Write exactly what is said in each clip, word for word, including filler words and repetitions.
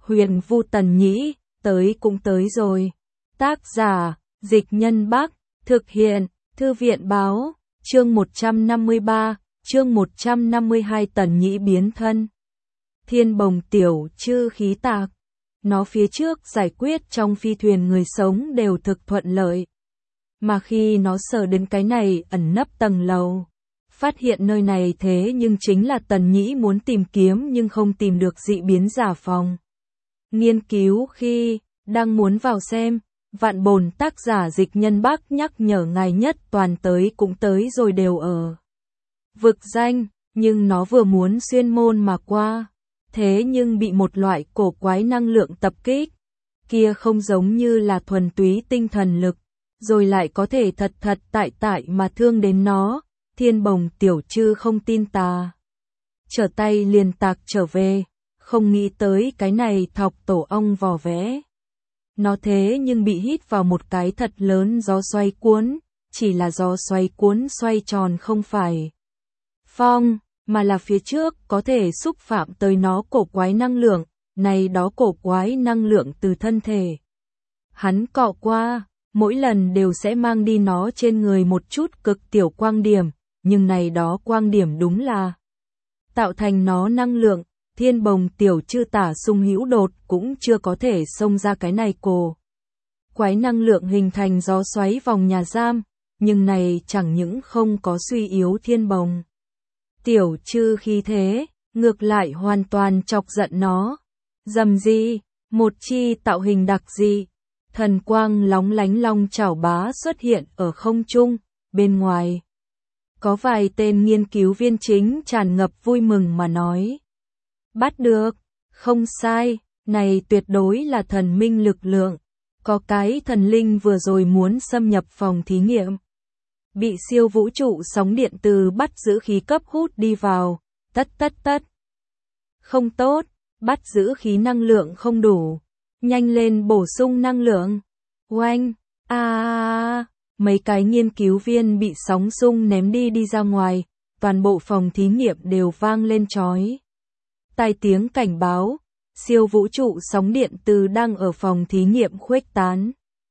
Huyền Vu Tần Nhĩ, tới cũng tới rồi. Tác giả, Dịch Nhân Bắc, thực hiện, Thư viện Báo, chương một trăm năm mươi ba, chương một trăm năm mươi hai Tần Nhĩ biến thân. Thiên Bồng tiểu chư khí tạc. Nó phía trước giải quyết trong phi thuyền người sống đều thực thuận lợi. Mà khi nó sờ đến cái này ẩn nấp tầng lầu, phát hiện nơi này thế nhưng chính là Tần Nhĩ muốn tìm kiếm nhưng không tìm được dị biến giả phòng. Nghiên cứu khi đang muốn vào xem, Vạn Bồn tác giả Dịch Nhân Bắc nhắc nhở ngài nhất toàn tới cũng tới rồi đều ở vực danh, nhưng nó vừa muốn xuyên môn mà qua, thế nhưng bị một loại cổ quái năng lượng tập kích, kia không giống như là thuần túy tinh thần lực, rồi lại có thể thật thật tại tại mà thương đến nó. Thiên Bồng tiểu chư không tin tà, trở tay liền tạc trở về, không nghĩ tới cái này thọc tổ ong vò vẽ. Nó thế nhưng bị hít vào một cái thật lớn gió xoay cuốn, chỉ là gió xoay cuốn xoay tròn không phải phong, mà là phía trước có thể xúc phạm tới nó cổ quái năng lượng, này đó cổ quái năng lượng từ thân thể. Hắn cọ qua, mỗi lần đều sẽ mang đi nó trên người một chút cực tiểu quang điểm, nhưng này đó quang điểm đúng là tạo thành nó năng lượng. Thiên Bồng tiểu chư tả sung hữu đột cũng chưa có thể xông ra cái này cổ quái năng lượng hình thành gió xoáy vòng nhà giam, nhưng này chẳng những không có suy yếu Thiên Bồng tiểu chư khí thế, ngược lại hoàn toàn chọc giận nó. Dầm gì, một chi tạo hình đặc dị, thần quang lóng lánh long chảo bá xuất hiện ở không trung, bên ngoài có vài tên nghiên cứu viên chính tràn ngập vui mừng mà nói. Bắt được, không sai, này tuyệt đối là thần minh lực lượng, có cái thần linh vừa rồi muốn xâm nhập phòng thí nghiệm. Bị siêu vũ trụ sóng điện từ bắt giữ khí cấp hút đi vào, tất tất tất. Không tốt, bắt giữ khí năng lượng không đủ, nhanh lên bổ sung năng lượng. Oanh, a à, mấy cái nghiên cứu viên bị sóng xung ném đi đi ra ngoài, toàn bộ phòng thí nghiệm đều vang lên chói tai tiếng cảnh báo, siêu vũ trụ sóng điện từ đang ở phòng thí nghiệm khuếch tán.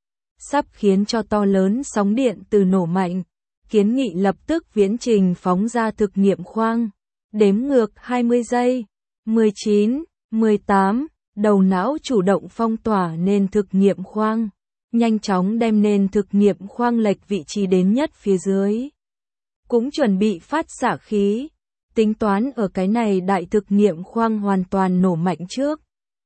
Sắp khiến cho to lớn sóng điện từ nổ mạnh, kiến nghị lập tức viễn trình phóng ra thực nghiệm khoang. Đếm ngược hai mươi giây, mười chín, mười tám, đầu não chủ động phong tỏa nền thực nghiệm khoang, nhanh chóng đem nền thực nghiệm khoang lệch vị trí đến nhất phía dưới. Cũng chuẩn bị phát xạ khí. Tính toán ở cái này đại thực nghiệm khoang hoàn toàn nổ mạnh trước.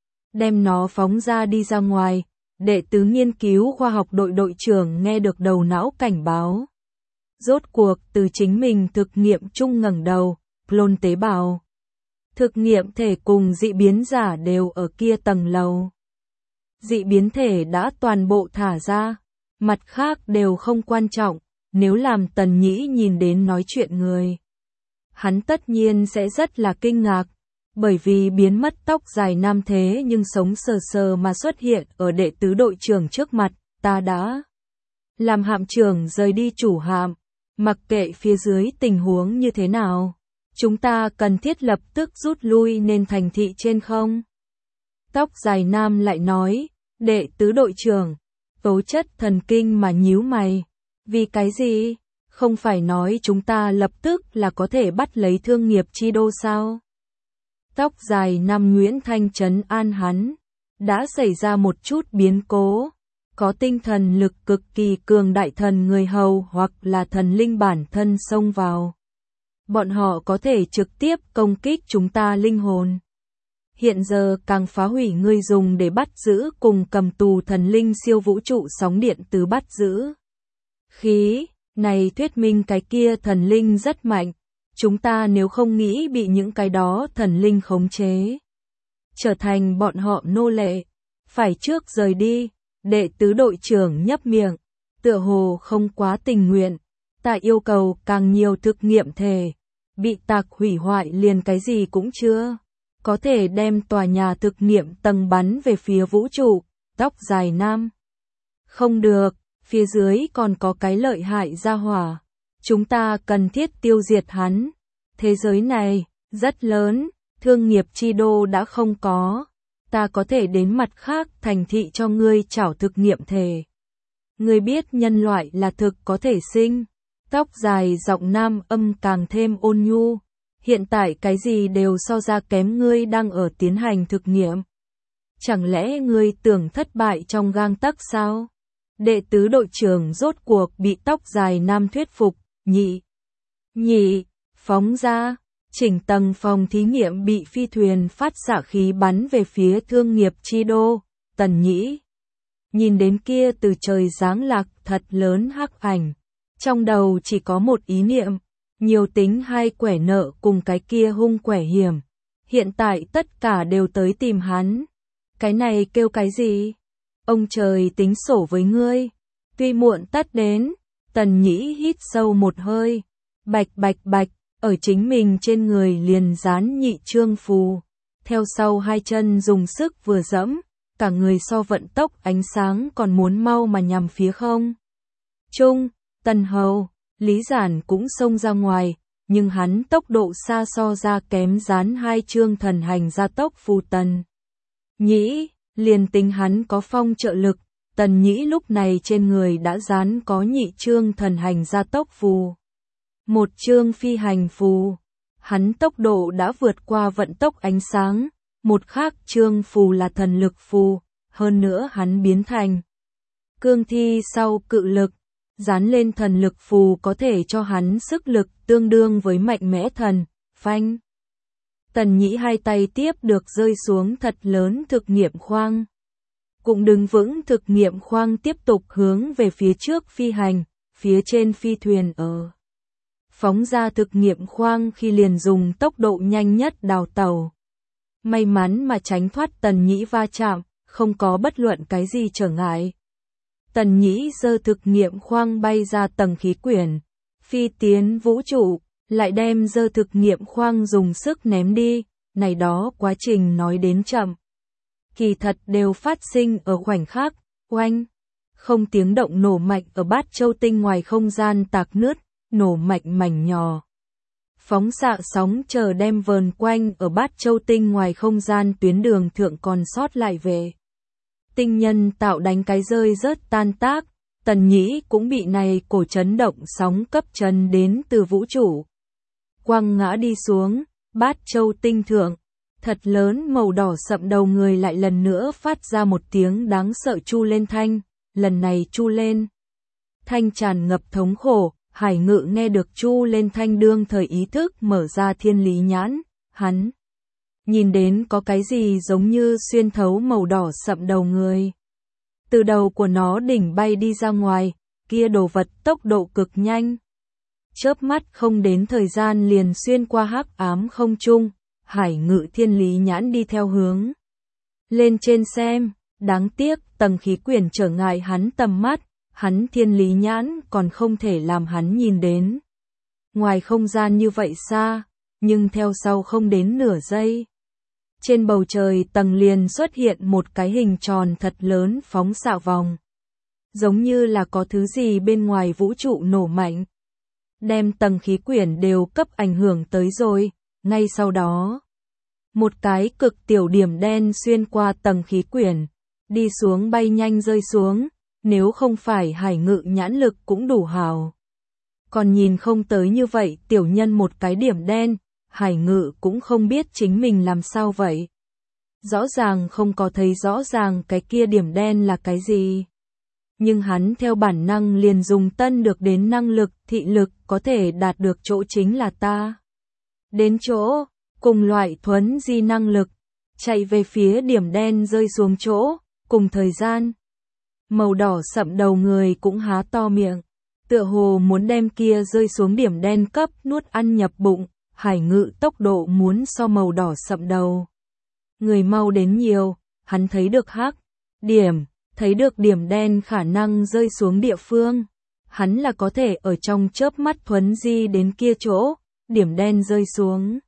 Đem nó phóng ra đi ra ngoài, đệ tứ nghiên cứu khoa học đội đội trưởng nghe được đầu não cảnh báo. Rốt cuộc từ chính mình thực nghiệm chung ngẩng đầu, clone tế bào. Thực nghiệm thể cùng dị biến giả đều ở kia tầng lầu. Dị biến thể đã toàn bộ thả ra, mặt khác đều không quan trọng, nếu làm Tần Nhĩ nhìn đến nói chuyện người. Hắn tất nhiên sẽ rất là kinh ngạc, bởi vì biến mất tóc dài nam thế nhưng sống sờ sờ mà xuất hiện ở đệ tứ đội trưởng trước mặt, ta đã làm hạm trưởng rời đi chủ hạm, mặc kệ phía dưới tình huống như thế nào, chúng ta cần thiết lập tức rút lui nên thành thị trên không. Tóc dài nam lại nói, đệ tứ đội trưởng, tố chất thần kinh mà nhíu mày, vì cái gì? Không phải nói chúng ta lập tức là có thể bắt lấy thương nghiệp chi đô sao? Tóc dài nam Nguyễn Thanh trấn an hắn, đã xảy ra một chút biến cố, có tinh thần lực cực kỳ cường đại thần người hầu hoặc là thần linh bản thân xông vào. Bọn họ có thể trực tiếp công kích chúng ta linh hồn. Hiện giờ càng phá hủy người dùng để bắt giữ cùng cầm tù thần linh siêu vũ trụ sóng điện từ bắt giữ. Khí này thuyết minh cái kia thần linh rất mạnh, chúng ta nếu không nghĩ bị những cái đó thần linh khống chế, trở thành bọn họ nô lệ, phải trước rời đi. Đệ tứ đội trưởng nhấp miệng, tựa hồ không quá tình nguyện, ta yêu cầu càng nhiều thực nghiệm thể, bị tạc hủy hoại liền cái gì cũng chưa, có thể đem tòa nhà thực nghiệm tầng bắn về phía vũ trụ. Tóc dài nam, không được. Phía dưới còn có cái lợi hại gia hỏa, chúng ta cần thiết tiêu diệt hắn. Thế giới này rất lớn, thương nghiệp chi đô đã không có, ta có thể đến mặt khác thành thị cho ngươi trảo thực nghiệm thề. Ngươi biết nhân loại là thực có thể sinh. Tóc dài giọng nam âm càng thêm ôn nhu. Hiện tại cái gì đều so ra kém, ngươi đang ở tiến hành thực nghiệm. Chẳng lẽ ngươi tưởng thất bại trong gang tấc sao? Đệ tứ đội trưởng rốt cuộc bị tóc dài nam thuyết phục, nhị. Nhị, phóng ra, chỉnh tầng phòng thí nghiệm bị phi thuyền phát xạ khí bắn về phía thương nghiệp chi đô, Tần Nhĩ. Nhìn đến kia từ trời giáng lạc thật lớn hắc ảnh. Trong đầu chỉ có một ý niệm, nhiều tính hai quẻ nợ cùng cái kia hung quẻ hiểm. Hiện tại tất cả đều tới tìm hắn. Cái này kêu cái gì? Ông trời tính sổ với ngươi. Tuy muộn tất đến, Tần Nhĩ hít sâu một hơi. Bạch bạch bạch, ở chính mình trên người liền dán nhị trương phù. Theo sau hai chân dùng sức vừa dẫm, cả người so vận tốc ánh sáng còn muốn mau mà nhằm phía không. Trung, Tần Hầu, Lý Giản cũng xông ra ngoài, nhưng hắn tốc độ xa so ra kém dán hai trương thần hành gia tốc phù Tần Nhĩ, liền tính hắn có phong trợ lực, Tần Nhĩ lúc này trên người đã dán có nhị trương thần hành gia tốc phù. Một trương phi hành phù, hắn tốc độ đã vượt qua vận tốc ánh sáng, một khác trương phù là thần lực phù, hơn nữa hắn biến thành cương thi sau cự lực, dán lên thần lực phù có thể cho hắn sức lực tương đương với mạnh mẽ thần, phanh. Tần Nhĩ hai tay tiếp được rơi xuống thật lớn thực nghiệm khoang. Cũng đứng vững thực nghiệm khoang tiếp tục hướng về phía trước phi hành, phía trên phi thuyền ở. Phóng ra thực nghiệm khoang khi liền dùng tốc độ nhanh nhất đào tàu. May mắn mà tránh thoát Tần Nhĩ va chạm, không có bất luận cái gì trở ngại. Tần Nhĩ giơ thực nghiệm khoang bay ra tầng khí quyển, phi tiến vũ trụ, lại đem giơ thực nghiệm khoang dùng sức ném đi, này đó quá trình nói đến chậm. Kỳ thật đều phát sinh ở khoảnh khắc, oanh, không tiếng động nổ mạnh ở Bát Châu Tinh ngoài không gian tạc nứt, nổ mạnh mảnh nhỏ. Phóng xạ sóng chờ đem vờn quanh ở Bát Châu Tinh ngoài không gian tuyến đường thượng còn sót lại về. Tinh nhân tạo đánh cái rơi rớt tan tác, Tần Nhĩ cũng bị này cổ chấn động sóng cấp chấn đến từ vũ trụ. Quăng ngã đi xuống, Bát Châu Tinh thượng, thật lớn màu đỏ sậm đầu người lại lần nữa phát ra một tiếng đáng sợ chu lên thanh, lần này chu lên. Thanh tràn ngập thống khổ, Hải Ngự nghe được chu lên thanh đương thời ý thức mở ra thiên lý nhãn, hắn nhìn đến có cái gì giống như xuyên thấu màu đỏ sậm đầu người. Từ đầu của nó đỉnh bay đi ra ngoài, kia đồ vật tốc độ cực nhanh. Chớp mắt không đến thời gian liền xuyên qua hắc ám không trung, Hải Ngự thiên lý nhãn đi theo hướng lên trên xem, đáng tiếc tầng khí quyển trở ngại hắn tầm mắt, hắn thiên lý nhãn còn không thể làm hắn nhìn đến. Ngoài không gian như vậy xa, nhưng theo sau không đến nửa giây. Trên bầu trời tầng liền xuất hiện một cái hình tròn thật lớn phóng xạ vòng. Giống như là có thứ gì bên ngoài vũ trụ nổ mạnh. Đem tầng khí quyển đều cấp ảnh hưởng tới rồi, ngay sau đó. Một cái cực tiểu điểm đen xuyên qua tầng khí quyển, đi xuống bay nhanh rơi xuống, nếu không phải Hải Ngự nhãn lực cũng đủ hào. Còn nhìn không tới như vậy tiểu nhân một cái điểm đen, Hải Ngự cũng không biết chính mình làm sao vậy. Rõ ràng không có thấy rõ ràng cái kia điểm đen là cái gì. Nhưng hắn theo bản năng liền dùng tân được đến năng lực, thị lực có thể đạt được chỗ chính là ta. Đến chỗ, cùng loại thuấn di năng lực, chạy về phía điểm đen rơi xuống chỗ, cùng thời gian. Màu đỏ sậm đầu người cũng há to miệng, tựa hồ muốn đem kia rơi xuống điểm đen cấp nuốt ăn nhập bụng. Hải Ngự tốc độ muốn so màu đỏ sậm đầu người mau đến nhiều, hắn thấy được hắc điểm, thấy được điểm đen khả năng rơi xuống địa phương, hắn là có thể ở trong chớp mắt thuấn di đến kia chỗ, điểm đen rơi xuống.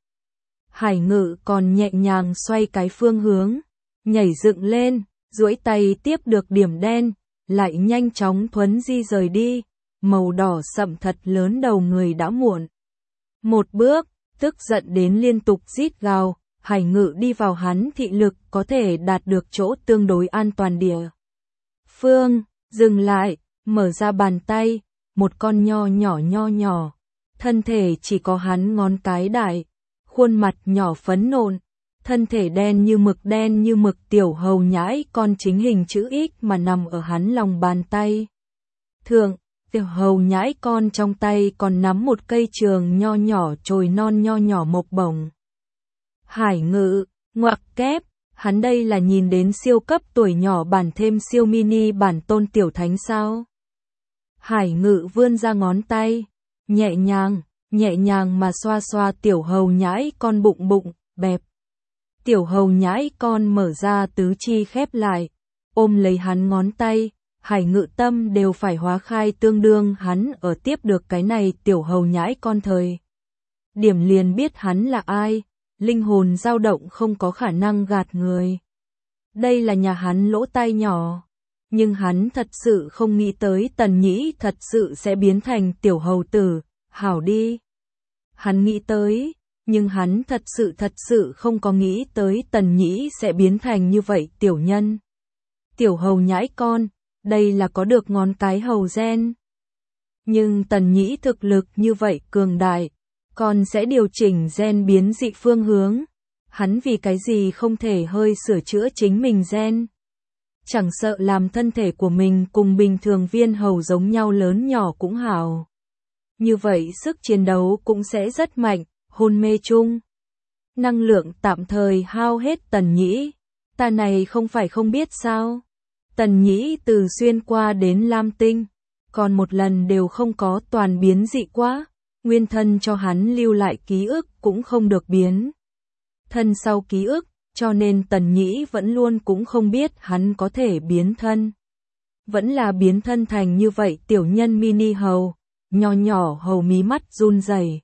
Hải Ngự còn nhẹ nhàng xoay cái phương hướng, nhảy dựng lên, duỗi tay tiếp được điểm đen, lại nhanh chóng thuấn di rời đi, màu đỏ sậm thật lớn đầu người đã muộn. Một bước, tức giận đến liên tục rít gào, Hải Ngự đi vào hắn thị lực có thể đạt được chỗ tương đối an toàn địa phương, dừng lại, mở ra bàn tay, một con nho nhỏ nho nhỏ, thân thể chỉ có hắn ngón cái đại, khuôn mặt nhỏ phấn nộn, thân thể đen như mực đen như mực tiểu hầu nhãi con chính hình chữ X mà nằm ở hắn lòng bàn tay. Thượng, tiểu hầu nhãi con trong tay còn nắm một cây trường nho nhỏ chồi non nho nhỏ mộc bổng. Hải Ngự, ngoặc kép, hắn đây là nhìn đến siêu cấp tuổi nhỏ bản thêm siêu mini bản tôn tiểu thánh sao? Hải Ngự vươn ra ngón tay, nhẹ nhàng, nhẹ nhàng mà xoa xoa tiểu hầu nhãi con bụng bụng, bẹp. Tiểu hầu nhãi con mở ra tứ chi khép lại, ôm lấy hắn ngón tay, Hải Ngự tâm đều phải hóa khai tương đương hắn ở tiếp được cái này tiểu hầu nhãi con thời. Điểm liền biết hắn là ai, linh hồn dao động không có khả năng gạt người. Đây là nhà hắn lỗ tai nhỏ, nhưng hắn thật sự không nghĩ tới Tần Nhĩ thật sự sẽ biến thành tiểu hầu tử, hảo đi. Hắn nghĩ tới, nhưng hắn thật sự thật sự không có nghĩ tới Tần Nhĩ sẽ biến thành như vậy tiểu nhân. Tiểu hầu nhãi con, đây là có được ngón cái hầu gen. Nhưng Tần Nhĩ thực lực như vậy cường đại, còn sẽ điều chỉnh gen biến dị phương hướng. Hắn vì cái gì không thể hơi sửa chữa chính mình gen? Chẳng sợ làm thân thể của mình cùng bình thường viên hầu giống nhau lớn nhỏ cũng hảo. Như vậy sức chiến đấu cũng sẽ rất mạnh, hôn mê chung. Năng lượng tạm thời hao hết Tần Nhĩ. Ta này không phải không biết sao? Tần Nhĩ từ xuyên qua đến Lam Tinh, còn một lần đều không có toàn biến dị quá. Nguyên thân cho hắn lưu lại ký ức cũng không được biến thân sau ký ức, cho nên Tần Nhĩ vẫn luôn cũng không biết hắn có thể biến thân. Vẫn là biến thân thành như vậy tiểu nhân mini hầu, nho nhỏ hầu mí mắt run rẩy.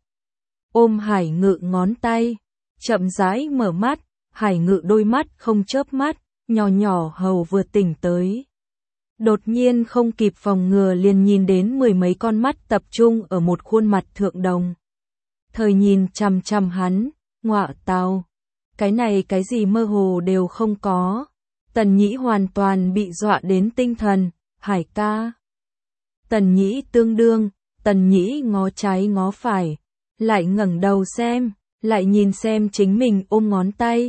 Ôm Hải Ngự ngón tay, chậm rãi mở mắt, Hải Ngự đôi mắt không chớp mắt, nho nhỏ hầu vừa tỉnh tới. Đột nhiên không kịp phòng ngừa liền nhìn đến mười mấy con mắt tập trung ở một khuôn mặt thượng đồng. Thời nhìn chằm chằm hắn, ngọa tào. Cái này cái gì mơ hồ đều không có. Tần Nhĩ hoàn toàn bị dọa đến tinh thần, Hải ca. Tần Nhĩ tương đương, Tần Nhĩ ngó trái ngó phải, lại ngẩng đầu xem, lại nhìn xem chính mình ôm ngón tay.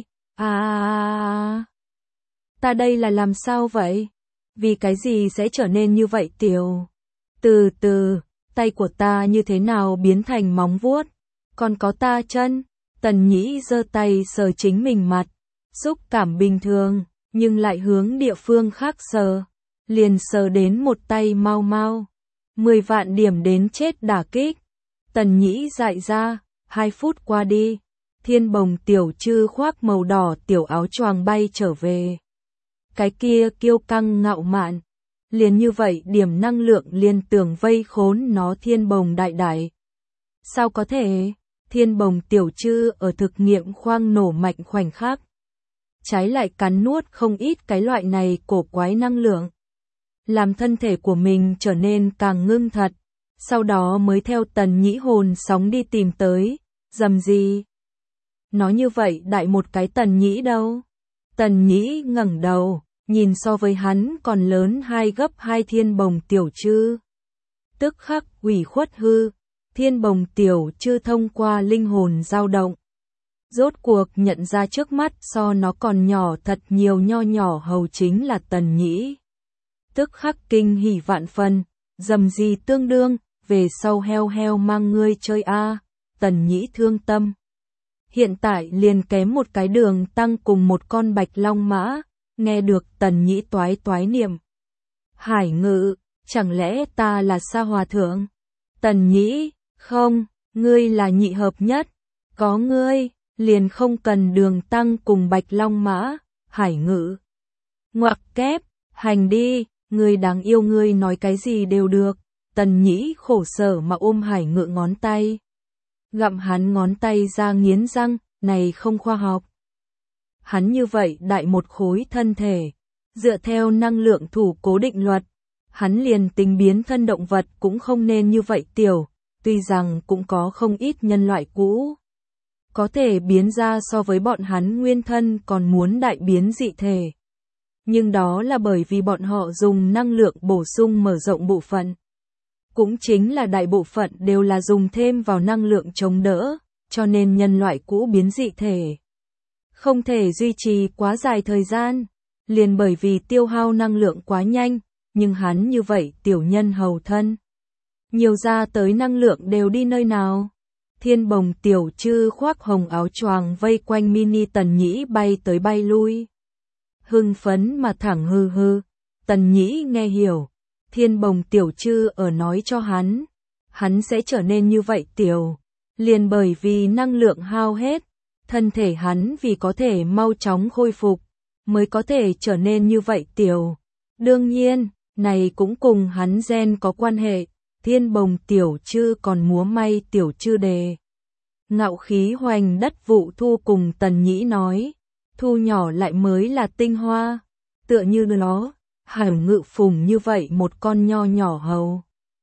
À, ta đây là làm sao vậy? Vì cái gì sẽ trở nên như vậy tiểu? Từ từ, tay của ta như thế nào biến thành móng vuốt? Còn có ta chân? Tần Nhĩ giơ tay sờ chính mình mặt, xúc cảm bình thường, nhưng lại hướng địa phương khác sờ, liền sờ đến một tay mau mau. Mười vạn điểm đến chết đả kích. Tần Nhĩ dại ra, hai phút qua đi, Thiên Bồng tiểu trư khoác màu đỏ tiểu áo choàng bay trở về. Cái kia kiêu căng ngạo mạn, liền như vậy điểm năng lượng liền tưởng vây khốn nó Thiên Bồng đại đại. Sao có thể? Thiên Bồng tiểu trư ở thực nghiệm khoang nổ mạnh khoảnh khắc, trái lại cắn nuốt không ít cái loại này cổ quái năng lượng, làm thân thể của mình trở nên càng ngưng thật, sau đó mới theo Tần Nhĩ hồn sóng đi tìm tới, dầm gì? Nó như vậy đại một cái Tần Nhĩ đâu? Tần Nhĩ ngẩng đầu, nhìn so với hắn còn lớn hai gấp hai Thiên Bồng tiểu trư. Tức khắc ủy khuất hư, Thiên Bồng tiểu trư thông qua linh hồn dao động. Rốt cuộc nhận ra trước mắt so nó còn nhỏ thật nhiều nho nhỏ hầu chính là Tần Nhĩ. Tức khắc kinh hỉ vạn phần, dầm gì tương đương, về sau heo heo mang ngươi chơi a. Tần Nhĩ thương tâm. Hiện tại liền kém một cái đường tăng cùng một con bạch long mã, nghe được Tần Nhĩ toái toái niệm. Hải Ngự, chẳng lẽ ta là Sa Hòa Thượng? Tần Nhĩ, không, ngươi là nhị hợp nhất, có ngươi, liền không cần đường tăng cùng bạch long mã. Hải Ngự, ngoặc kép, hành đi, ngươi đáng yêu ngươi nói cái gì đều được. Tần Nhĩ khổ sở mà ôm Hải Ngự ngón tay. Gặm hắn ngón tay ra nghiến răng, này không khoa học. Hắn như vậy đại một khối thân thể, dựa theo năng lượng thủ cố định luật, hắn liền tính biến thân động vật cũng không nên như vậy tiểu, tuy rằng cũng có không ít nhân loại cũ có thể biến ra so với bọn hắn nguyên thân còn muốn đại biến dị thể. Nhưng đó là bởi vì bọn họ dùng năng lượng bổ sung mở rộng bộ phận. Cũng chính là đại bộ phận đều là dùng thêm vào năng lượng chống đỡ, cho nên nhân loại cũ biến dị thể không thể duy trì quá dài thời gian, liền bởi vì tiêu hao năng lượng quá nhanh, nhưng hắn như vậy tiểu nhân hầu thân. Nhiều ra tới năng lượng đều đi nơi nào? Thiên Bồng tiểu trư khoác hồng áo choàng vây quanh mini Tần Nhĩ bay tới bay lui. Hưng phấn mà thẳng hư hư, Tần Nhĩ nghe hiểu, Thiên Bồng tiểu trư ở nói cho hắn, hắn sẽ trở nên như vậy tiểu, liền bởi vì năng lượng hao hết, thân thể hắn vì có thể mau chóng khôi phục, mới có thể trở nên như vậy tiểu. Đương nhiên, này cũng cùng hắn gen có quan hệ, Thiên Bồng tiểu trư còn múa may tiểu trư đề. Ngạo khí hoành đất vụ thu cùng Tần Nhĩ nói, thu nhỏ lại mới là tinh hoa, tựa như nó, Hải Ngự phùng như vậy một con nho nhỏ hầu.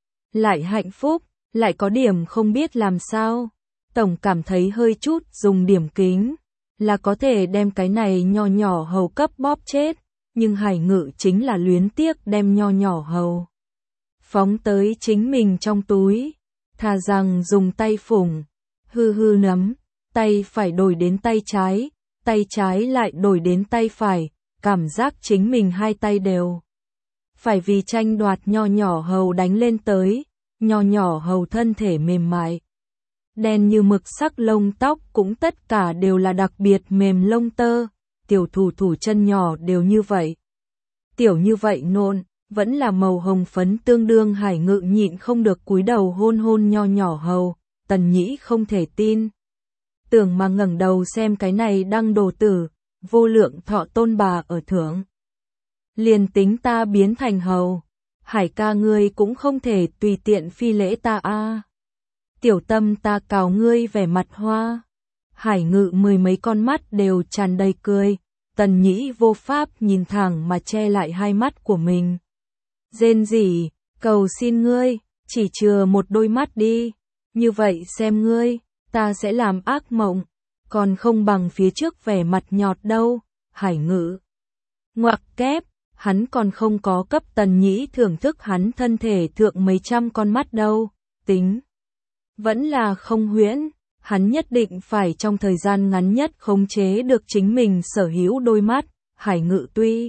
Lại hạnh phúc, lại có điểm không biết làm sao, tổng cảm thấy hơi chút dùng điểm kính, là có thể đem cái này nho nhỏ hầu cấp bóp chết, nhưng Hải Ngự chính là luyến tiếc đem nho nhỏ hầu phóng tới chính mình trong túi, thà rằng dùng tay phủng, hư hư nắm, tay phải đổi đến tay trái, tay trái lại đổi đến tay phải, cảm giác chính mình hai tay đều phải vì tranh đoạt nho nhỏ hầu đánh lên tới, nho nhỏ hầu thân thể mềm mại. Đen như mực sắc lông tóc cũng tất cả đều là đặc biệt mềm lông tơ, tiểu thủ thủ chân nhỏ đều như vậy. Tiểu như vậy nộn, vẫn là màu hồng phấn tương đương Hải Ngự nhịn không được cúi đầu hôn hôn nho nhỏ hầu, Tần Nhĩ không thể tin. Tưởng mà ngẩng đầu xem cái này đăng đồ tử, vô lượng thọ tôn bà ở thưởng. Liền tính ta biến thành hầu, Hải ca ngươi cũng không thể tùy tiện phi lễ ta a. Tiểu tâm ta cào ngươi vẻ mặt hoa. Hải Ngự mười mấy con mắt đều tràn đầy cười, Tần Nhĩ vô pháp nhìn thẳng mà che lại hai mắt của mình. Rên rỉ, cầu xin ngươi, chỉ chừa một đôi mắt đi, như vậy xem ngươi, ta sẽ làm ác mộng, còn không bằng phía trước vẻ mặt nhọt đâu. Hải Ngự ngoặc kép, hắn còn không có cấp Tần Nhĩ thưởng thức hắn thân thể thượng mấy trăm con mắt đâu, tính vẫn là không huyễn, hắn nhất định phải trong thời gian ngắn nhất khống chế được chính mình sở hữu đôi mắt. Hải Ngự tuy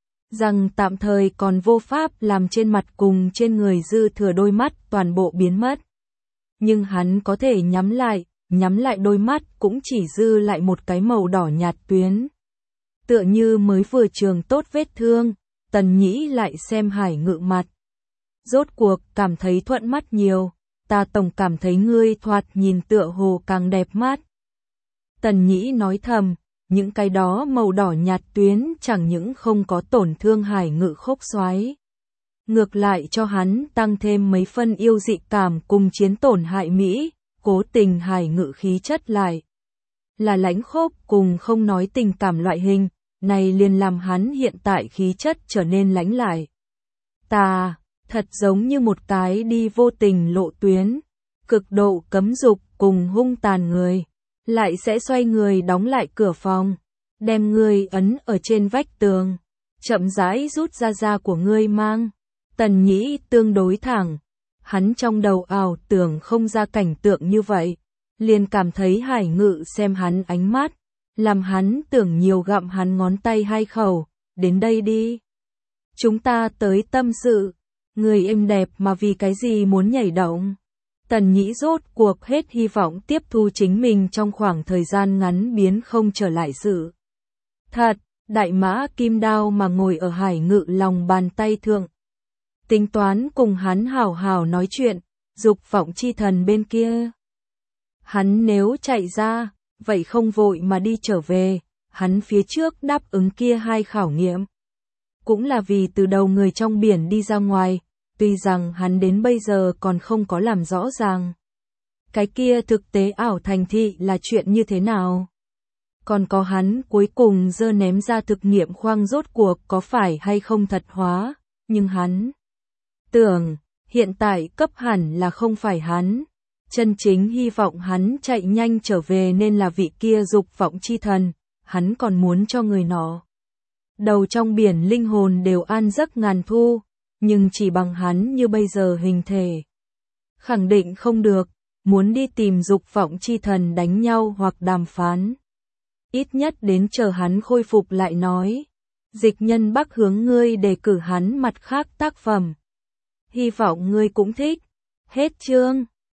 rằng tạm thời còn vô pháp làm trên mặt cùng trên người dư thừa đôi mắt toàn bộ biến mất, nhưng hắn có thể nhắm lại, nhắm lại đôi mắt cũng chỉ dư lại một cái màu đỏ nhạt tuyến. Tựa như mới vừa trường tốt vết thương, Tần Nhĩ lại xem Hải Ngự mặt. Rốt cuộc cảm thấy thuận mắt nhiều, ta tổng cảm thấy ngươi thoạt nhìn tựa hồ càng đẹp mắt. Tần Nhĩ nói thầm, những cái đó màu đỏ nhạt tuyến chẳng những không có tổn thương Hải Ngự khốc xoáy, ngược lại cho hắn tăng thêm mấy phân yêu dị cảm cùng chiến tổn hại mỹ, cố tình Hải Ngự khí chất lại là lãnh khốc cùng không nói tình cảm loại hình, này liền làm hắn hiện tại khí chất trở nên lãnh lại. Ta, thật giống như một cái đi vô tình lộ tuyến, cực độ cấm dục cùng hung tàn người, lại sẽ xoay người đóng lại cửa phòng, đem ngươi ấn ở trên vách tường, chậm rãi rút ra da của ngươi mang. Tần Nhĩ tương đối thẳng, hắn trong đầu ảo tưởng không ra cảnh tượng như vậy, liền cảm thấy Hải Ngự xem hắn ánh mắt, làm hắn tưởng nhiều gặm hắn ngón tay hai khẩu, đến đây đi. Chúng ta tới tâm sự, người êm đẹp mà vì cái gì muốn nhảy động. Tần Nhĩ rốt cuộc hết hy vọng tiếp thu chính mình trong khoảng thời gian ngắn biến không trở lại sự. Thật, đại mã kim đao mà ngồi ở Hải Ngự lòng bàn tay thượng. Tính toán cùng hắn hào hào nói chuyện, dục vọng chi thần bên kia. Hắn nếu chạy ra, vậy không vội mà đi trở về, hắn phía trước đáp ứng kia hai khảo nghiệm. Cũng là vì từ đầu người trong biển đi ra ngoài, tuy rằng hắn đến bây giờ còn không có làm rõ ràng. Cái kia thực tế ảo thành thị là chuyện như thế nào? Còn có hắn cuối cùng dơ ném ra thực nghiệm khoang rốt cuộc có phải hay không thật hóa, nhưng hắn tưởng, hiện tại cấp hẳn là không phải hắn. chân chính hy vọng hắn chạy nhanh trở về nên là vị kia dục vọng chi thần, hắn còn muốn cho người nó đầu trong biển linh hồn đều an giấc ngàn thu, nhưng chỉ bằng hắn như bây giờ hình thể. Khẳng định không được, muốn đi tìm dục vọng chi thần đánh nhau hoặc đàm phán. Ít nhất đến chờ hắn khôi phục lại nói. Dịch Nhân Bắc hướng ngươi đề cử hắn mặt khác tác phẩm. Hy vọng ngươi cũng thích. Hết chương.